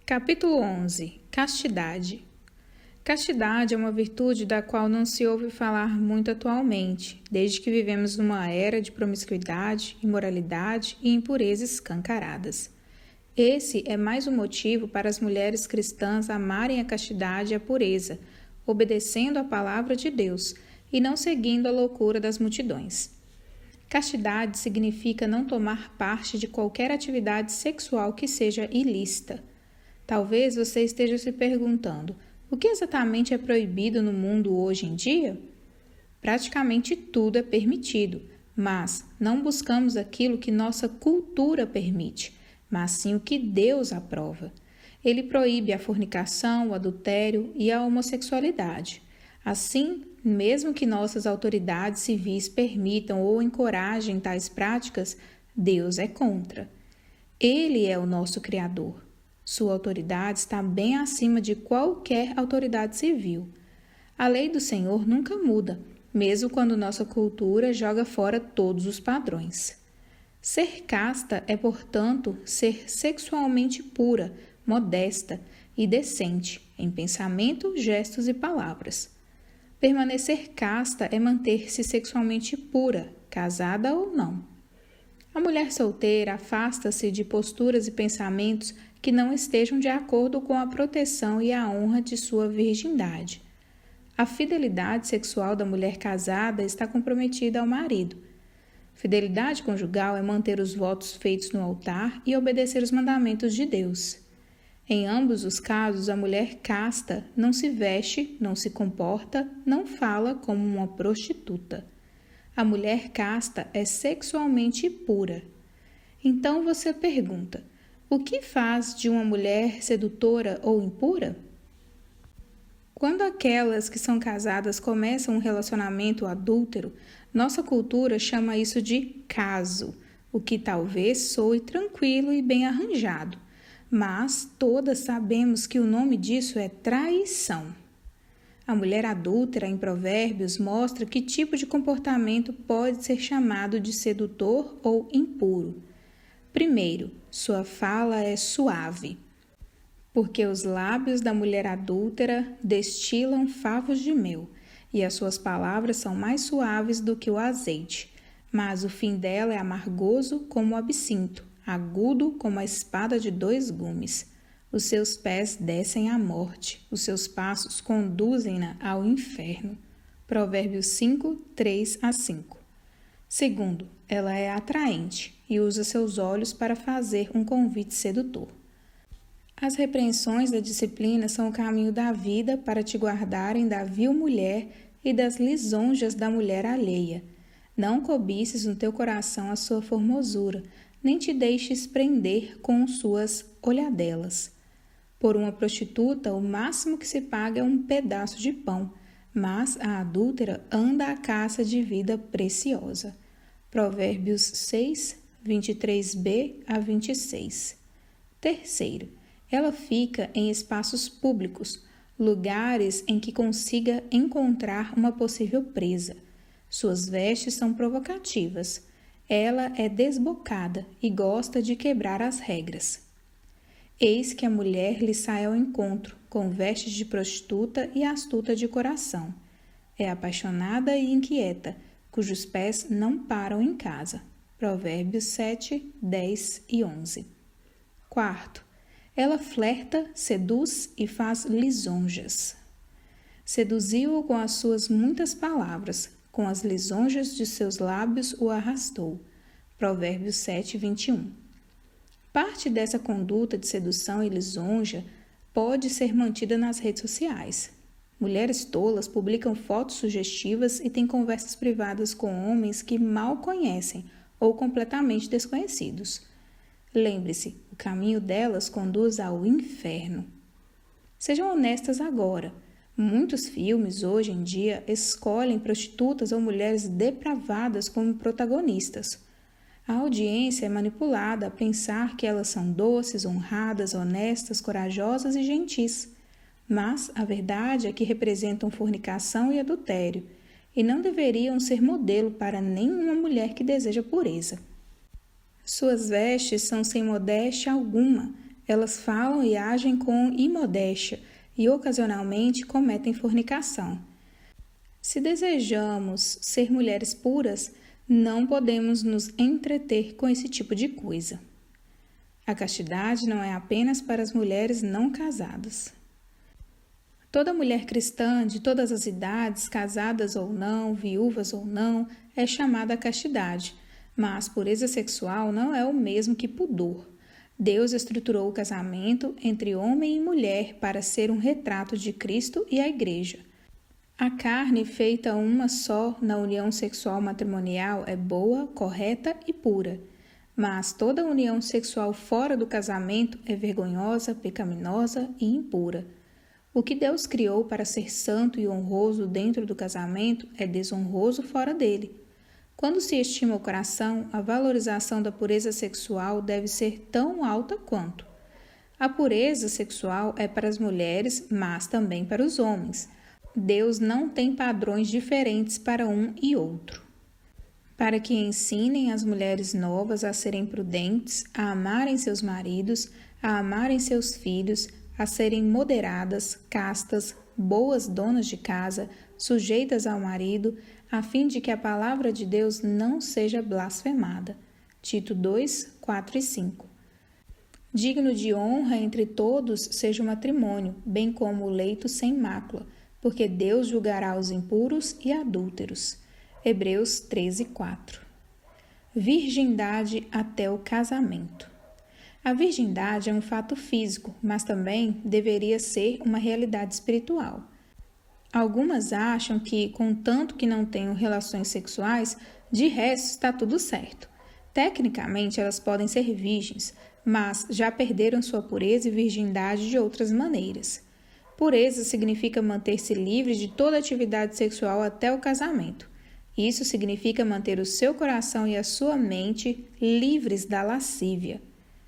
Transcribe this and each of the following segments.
Capítulo 11. Castidade. Castidade é uma virtude da qual não se ouve falar muito atualmente, desde que vivemos numa era de promiscuidade, imoralidade e impureza escancaradas. Esse é mais um motivo para as mulheres cristãs amarem a castidade e a pureza, obedecendo à palavra de Deus e não seguindo a loucura das multidões. Castidade significa não tomar parte de qualquer atividade sexual que seja ilícita. Talvez você esteja se perguntando, o que exatamente é proibido no mundo hoje em dia? Praticamente tudo é permitido, mas não buscamos aquilo que nossa cultura permite, mas sim o que Deus aprova. Ele proíbe a fornicação, o adultério e a homossexualidade. Assim, mesmo que nossas autoridades civis permitam ou encorajem tais práticas, Deus é contra. Ele é o nosso Criador. Sua autoridade está bem acima de qualquer autoridade civil. A lei do Senhor nunca muda, mesmo quando nossa cultura joga fora todos os padrões. Ser casta é, portanto, ser sexualmente pura, modesta e decente em pensamento, gestos e palavras. Permanecer casta é manter-se sexualmente pura, casada ou não. A mulher solteira afasta-se de posturas e pensamentos que não estejam de acordo com a proteção e a honra de sua virgindade. A fidelidade sexual da mulher casada está comprometida ao marido. Fidelidade conjugal é manter os votos feitos no altar e obedecer os mandamentos de Deus. Em ambos os casos, a mulher casta não se veste, não se comporta, não fala como uma prostituta. A mulher casta é sexualmente pura. Então você pergunta, o que faz de uma mulher sedutora ou impura? Quando aquelas que são casadas começam um relacionamento adúltero, nossa cultura chama isso de caso, o que talvez soe tranquilo e bem arranjado, mas todas sabemos que o nome disso é traição. A mulher adúltera em Provérbios mostra que tipo de comportamento pode ser chamado de sedutor ou impuro. Primeiro, sua fala é suave, porque os lábios da mulher adúltera destilam favos de mel, e as suas palavras são mais suaves do que o azeite, mas o fim dela é amargoso como o absinto, agudo como a espada de 2 gumes. Os seus pés descem à morte, os seus passos conduzem-na ao inferno. Provérbios 5, 3-5. Segundo, ela é atraente e usa seus olhos para fazer um convite sedutor. As repreensões da disciplina são o caminho da vida para te guardarem da vil mulher e das lisonjas da mulher alheia. Não cobices no teu coração a sua formosura, nem te deixes prender com suas olhadelas. Por uma prostituta, o máximo que se paga é um pedaço de pão, mas a adúltera anda à caça de vida preciosa. Provérbios 6, 23b-26. Terceiro, ela fica em espaços públicos, lugares em que consiga encontrar uma possível presa. Suas vestes são provocativas. Ela é desbocada e gosta de quebrar as regras. Eis que a mulher lhe sai ao encontro, com vestes de prostituta e astuta de coração. É apaixonada e inquieta, cujos pés não param em casa. Provérbios 7, 10 e 11. Quarto, ela flerta, seduz e faz lisonjas. Seduziu-o com as suas muitas palavras, com as lisonjas de seus lábios o arrastou. Provérbios 7, 21. Parte dessa conduta de sedução e lisonja pode ser mantida nas redes sociais. Mulheres tolas publicam fotos sugestivas e têm conversas privadas com homens que mal conhecem ou completamente desconhecidos. Lembre-se, o caminho delas conduz ao inferno. Sejam honestas agora. Muitos filmes, hoje em dia, escolhem prostitutas ou mulheres depravadas como protagonistas. A audiência é manipulada a pensar que elas são doces, honradas, honestas, corajosas e gentis. Mas a verdade é que representam fornicação e adultério, e não deveriam ser modelo para nenhuma mulher que deseja pureza. Suas vestes são sem modéstia alguma, Elas falam e agem com imodéstia e ocasionalmente cometem fornicação. Se desejamos ser mulheres puras, não podemos nos entreter com esse tipo de coisa. A castidade não é apenas para as mulheres não casadas. Toda mulher cristã de todas as idades, casadas ou não, viúvas ou não, é chamada à castidade, mas pureza sexual não é o mesmo que pudor. Deus estruturou o casamento entre homem e mulher para ser um retrato de Cristo e a Igreja. A carne feita uma só na união sexual matrimonial é boa, correta e pura. Mas toda união sexual fora do casamento é vergonhosa, pecaminosa e impura. O que Deus criou para ser santo e honroso dentro do casamento é desonroso fora dele. Quando se estima o coração, a valorização da pureza sexual deve ser tão alta quanto. A pureza sexual é para as mulheres, mas também para os homens. Deus não tem padrões diferentes para um e outro. Para que ensinem as mulheres novas a serem prudentes, a amarem seus maridos, a amarem seus filhos, a serem moderadas, castas, boas donas de casa, sujeitas ao marido, a fim de que a palavra de Deus não seja blasfemada. Tito 2, 4 e 5. Digno de honra entre todos seja o matrimônio, bem como o leito sem mácula, porque Deus julgará os impuros e adúlteros. Hebreus 13, 4. Virgindade até o casamento. A virgindade é um fato físico, mas também deveria ser uma realidade espiritual. Algumas acham que, contanto que não tenham relações sexuais, de resto está tudo certo. Tecnicamente, elas podem ser virgens, mas já perderam sua pureza e virgindade de outras maneiras. Pureza significa manter-se livre de toda atividade sexual até o casamento. Isso significa manter o seu coração e a sua mente livres da lascívia.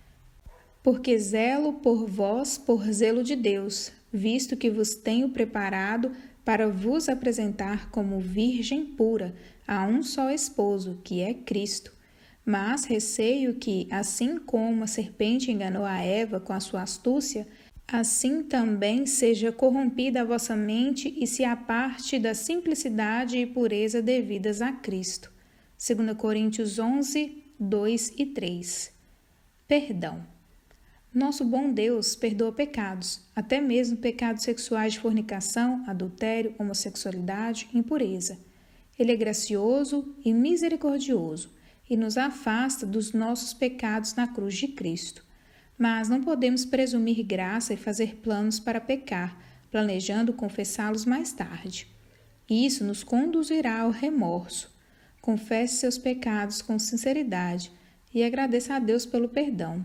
Porque zelo por vós por zelo de Deus, visto que vos tenho preparado para vos apresentar como virgem pura a um só esposo, que é Cristo. Mas receio que, assim como a serpente enganou a Eva com a sua astúcia, assim também seja corrompida a vossa mente e se aparte da simplicidade e pureza devidas a Cristo. 2 Coríntios 11, 2 e 3. Perdão. Nosso bom Deus perdoa pecados, até mesmo pecados sexuais de fornicação, adultério, homossexualidade, impureza. Ele é gracioso e misericordioso e nos afasta dos nossos pecados na cruz de Cristo. Mas não podemos presumir graça e fazer planos para pecar, planejando confessá-los mais tarde. Isso nos conduzirá ao remorso. Confesse seus pecados com sinceridade e agradeça a Deus pelo perdão.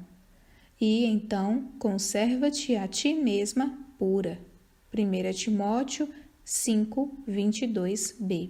E então, conserva-te a ti mesma pura. 1 Timóteo 5, 22b.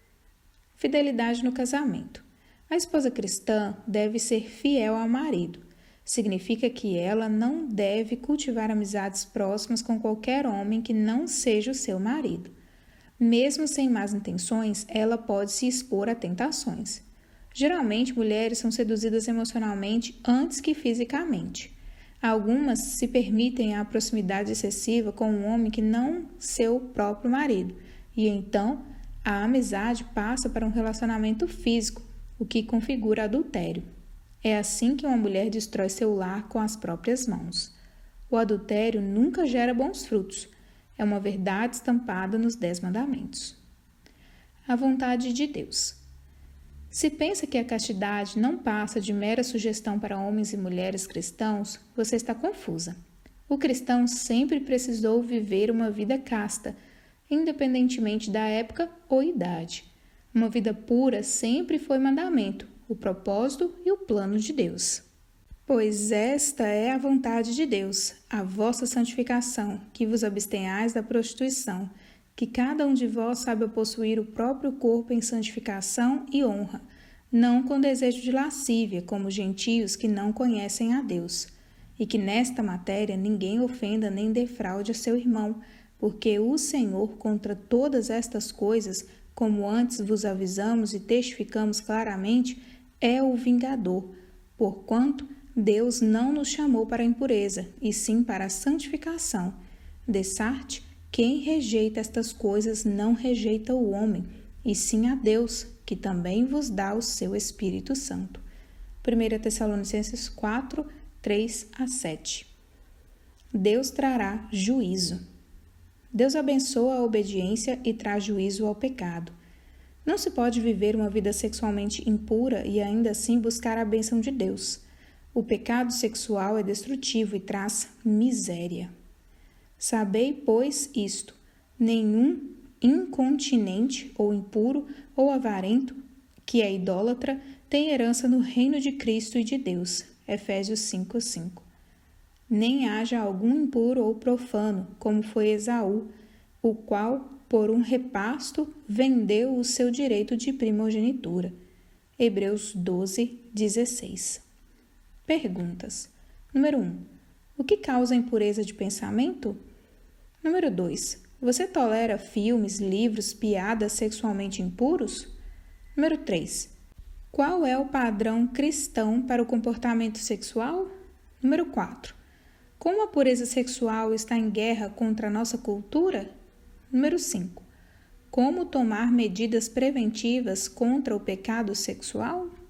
Fidelidade no casamento. A esposa cristã deve ser fiel ao marido. Significa que ela não deve cultivar amizades próximas com qualquer homem que não seja o seu marido. Mesmo sem más intenções, ela pode se expor a tentações. Geralmente, mulheres são seduzidas emocionalmente antes que fisicamente. Algumas se permitem a proximidade excessiva com um homem que não seu próprio marido, e então a amizade passa para um relacionamento físico, o que configura adultério. É assim que uma mulher destrói seu lar com as próprias mãos. O adultério nunca gera bons frutos. É uma verdade estampada nos 10 mandamentos. A vontade de Deus. Se pensa que a castidade não passa de mera sugestão para homens e mulheres cristãos, você está confusa. O cristão sempre precisou viver uma vida casta, independentemente da época ou idade. Uma vida pura sempre foi mandamento, o propósito e o plano de Deus. Pois esta é a vontade de Deus, a vossa santificação, que vos abstenhais da prostituição, que cada um de vós saiba possuir o próprio corpo em santificação e honra, não com desejo de lascívia, como gentios que não conhecem a Deus, e que nesta matéria ninguém ofenda nem defraude a seu irmão, porque o Senhor contra todas estas coisas, como antes vos avisamos e testificamos claramente, é o vingador, porquanto Deus não nos chamou para a impureza, e sim para a santificação. Dessarte, quem rejeita estas coisas não rejeita o homem, e sim a Deus, que também vos dá o seu Espírito Santo. 1 Tessalonicenses 4, 3-7. Deus trará juízo. Deus abençoa a obediência e traz juízo ao pecado. Não se pode viver uma vida sexualmente impura e ainda assim buscar a bênção de Deus. O pecado sexual é destrutivo e traz miséria. Sabei, pois, isto: nenhum incontinente ou impuro ou avarento, que é idólatra, tem herança no reino de Cristo e de Deus. Efésios 5:5. Nem haja algum impuro ou profano, como foi Esaú, o qual, por um repasto, vendeu o seu direito de primogenitura. Hebreus 12:16. Perguntas. Número 1. O que causa impureza de pensamento? Número 2. Você tolera filmes, livros, piadas sexualmente impuros? Número 3. Qual é o padrão cristão para o comportamento sexual? Número 4. Como a pureza sexual está em guerra contra a nossa cultura? Número 5. Como tomar medidas preventivas contra o pecado sexual?